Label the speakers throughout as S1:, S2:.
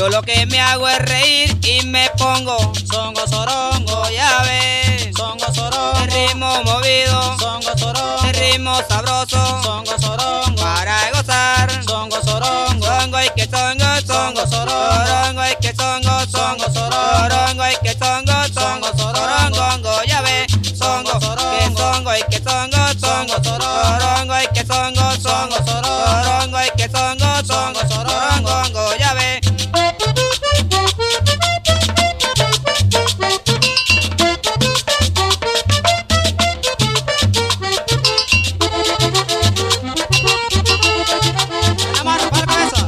S1: Yo lo que me hago es reír y me pongo
S2: songo sorongo,
S1: ya ves.
S2: songo sorongo,
S1: El ritmo movido,
S2: songo sorongo,
S1: el ritmo sabroso,
S2: songo sorongo,
S1: para gozar.
S2: songo sorongo,
S1: Songo y que songo, songo, sorongo y que songo, songo, sorongo y que songo, songo, sorongo, ya ves. Songo, que songo y que songo, songo, sorongo y que songo, songo, sorongo y que songo, songo, sorongo, ya ves.
S2: la mano para la cabeza.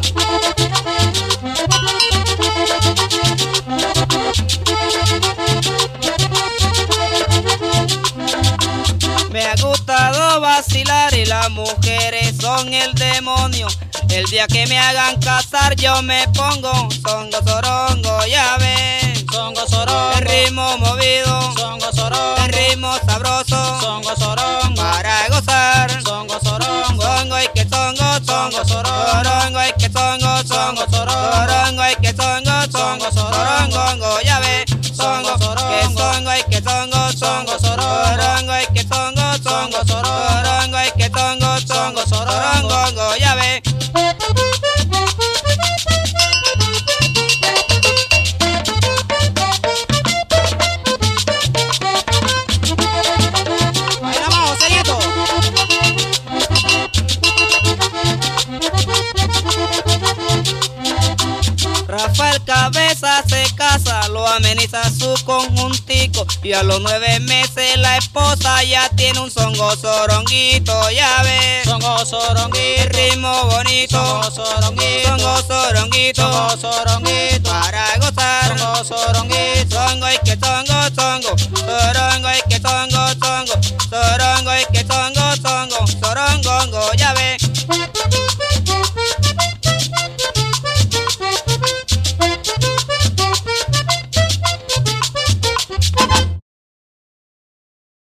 S1: Me ha gustado vacilar y las mujeres son el demonio. El día que me hagan casar yo me pongo songo, sorongo, ya ves.
S2: Songo sorongo,
S1: El ritmo movido,
S2: songo sorongo,
S1: el ritmo sabroso,
S2: songo sorongo,
S1: para gozar.
S2: songo sorongo,
S1: Songo y que songo, songo, sorongo y que songo, songo, sorongo y que songo, songo, sorongo, ya ves. Songo, que songo y que songo, songo, sorongo y que songo, songo, sorongo y que songo, songo, sorongo, ya ves.
S2: baila más, José Nieto.
S1: Rafael Cabeza se casa, lo ameniza su conjuntico y a los 9 meses la esposa ya tiene un songo soronguito, ya ves.
S2: Songo
S1: El
S2: soronguito,
S1: ritmo bonito,
S2: songo soronguito,
S1: songo soronguito,
S2: songo soronguito,
S1: para gozar.
S2: songo soronguito,
S1: Songo y que songo, songo, sorongo y que songo, songo, sorongo y que songo,